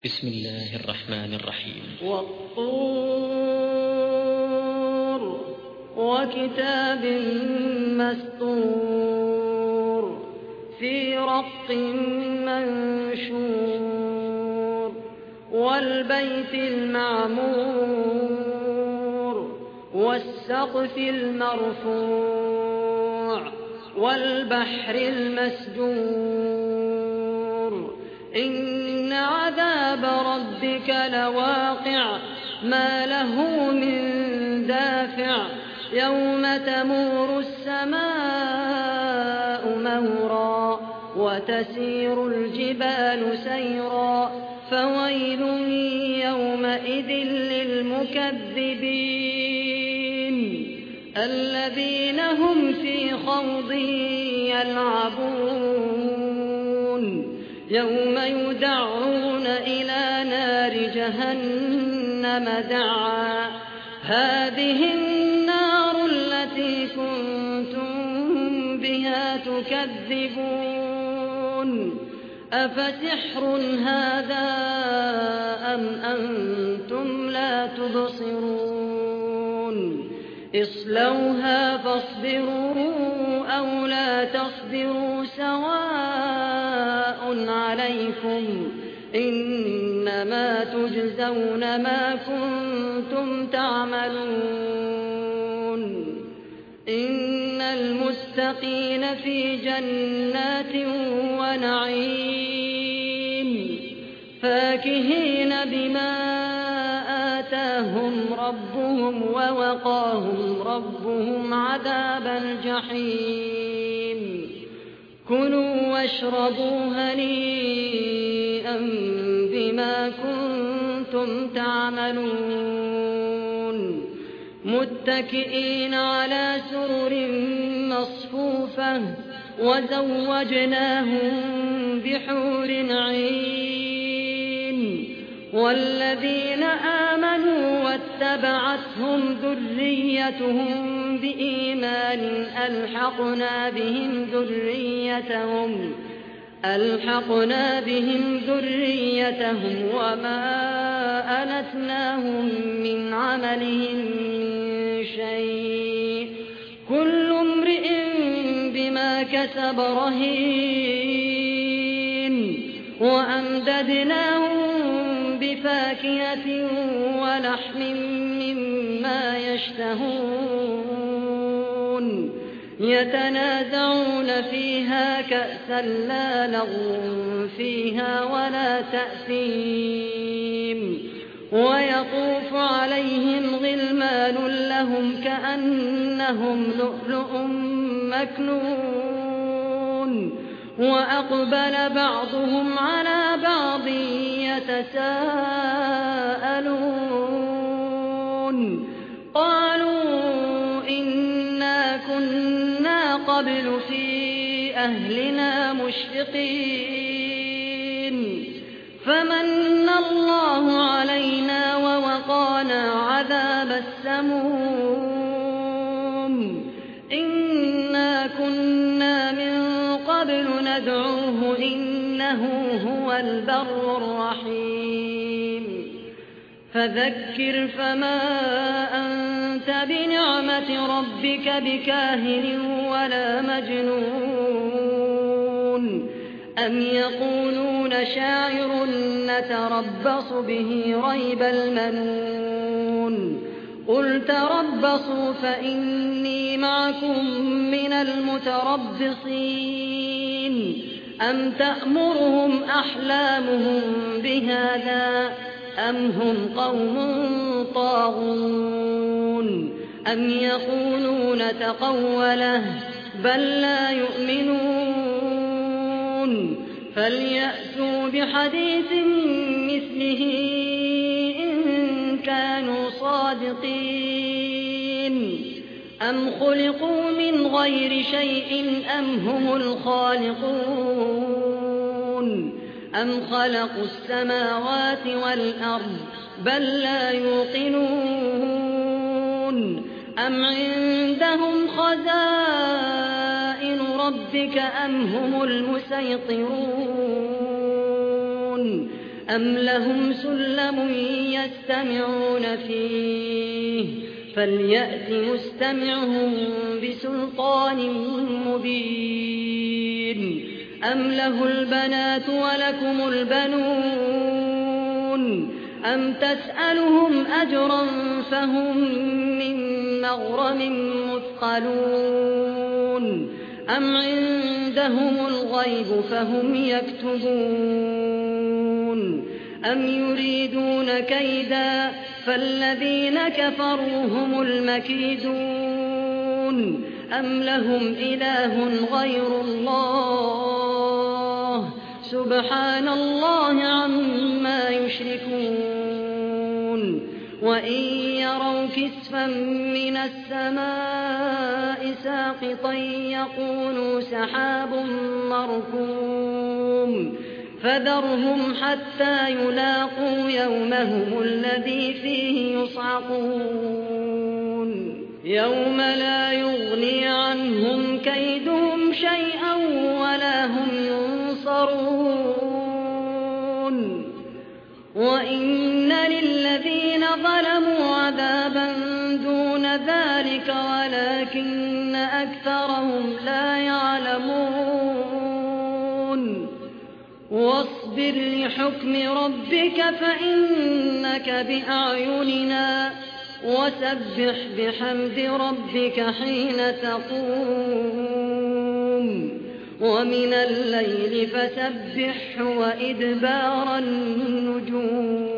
بسم الله الرحمن الرحيم. والطور وكتاب مسطور في رق منشور والبيت المعمور والسقف المرفوع والبحر المسجور إن عذاب ربك لواقع ما له من دافع يوم تمور السماء مورا وتسير الجبال سيرا فويل يومئذ للمكذبين الذين هم في خوض يلعبون يوم يدعون إلى نار جهنم دعا هذه النار التي كنتم بها تكذبون أفسحر هذا أم أنتم لا تبصرون اصلوها فاصبروا أو لا تصبروا سواء عليكم إنما تجزون ما كنتم تعملون إن المتقين في جنات ونعيم فاكهين بما آتاهم ربهم ووقاهم ربهم عذاب الجحيم كلوا واشربوا هنيئا بما كنتم تعملون متكئين على سرر مصفوفة وزوجناهم بحور عين والذين آمنوا واتبعتهم ذريتهم بإيمان ألحقنا بهم ذريتهم وما ألتناهم من عملهم من شيء كل امرئ بما كسب رهين وأمددناهم بفاكهة ولحم مما يشتهون يتنازعون فيها كأسا لا لغو فيها ولا تأثيم ويطوف عليهم غلمان لهم كأنهم لؤلؤ مكنون وأقبل بعضهم على بعض يتساءلون قالوا إنا كنا قبل في أهلنا مشفقين فمن الله علينا ووقانا عذاب السموم إنا كنا من قبل ندعوه إنه هو البر الرحيم فذكر فما أنت بنعمة ربك بكاهن ولا مجنون أم يقولون شاعر نتربص به ريب المنون قل تربصوا فإني معكم من المتربصين أم تأمرهم أحلامهم بهذا أم هم قوم طاغون أم يقولون تقوله بل لا يؤمنون فليأتوا بحديث مثله إن كانوا صادقين أم خلقوا من غير شيء أم هم الخالقون أم خلقوا السماوات والأرض بل لا يوقنون أم عندهم خزائن ربك أم هم المسيطرون أم لهم سلم يستمعون فيه فليأت مستمعهم بسلطان مبين أم له البنات ولكم البنون أم تسألهم أجرا فهم من مغرم مثقلون أم عندهم الغيب فهم يكتبون أم يريدون كيدا فالذين كفروا هم المكيدون أم لهم إله غير الله سبحان الله عما يشركون وإن يروا كسفا من السماء ساقطا يقولوا سحاب مركوم فذرهم حتى يلاقوا يومهم الذي فيه يصعقون يوم لا يغني عنهم كيدهم شيئا ولا هم ينصرون وإن للذين ظلموا عذابا دون ذلك ولكن أكثرهم لا يعلمون واصبر لحكم ربك فإنك بأعيننا وسبح بحمد ربك حين تقوم ومن الليل فسبحه وإدبار النجوم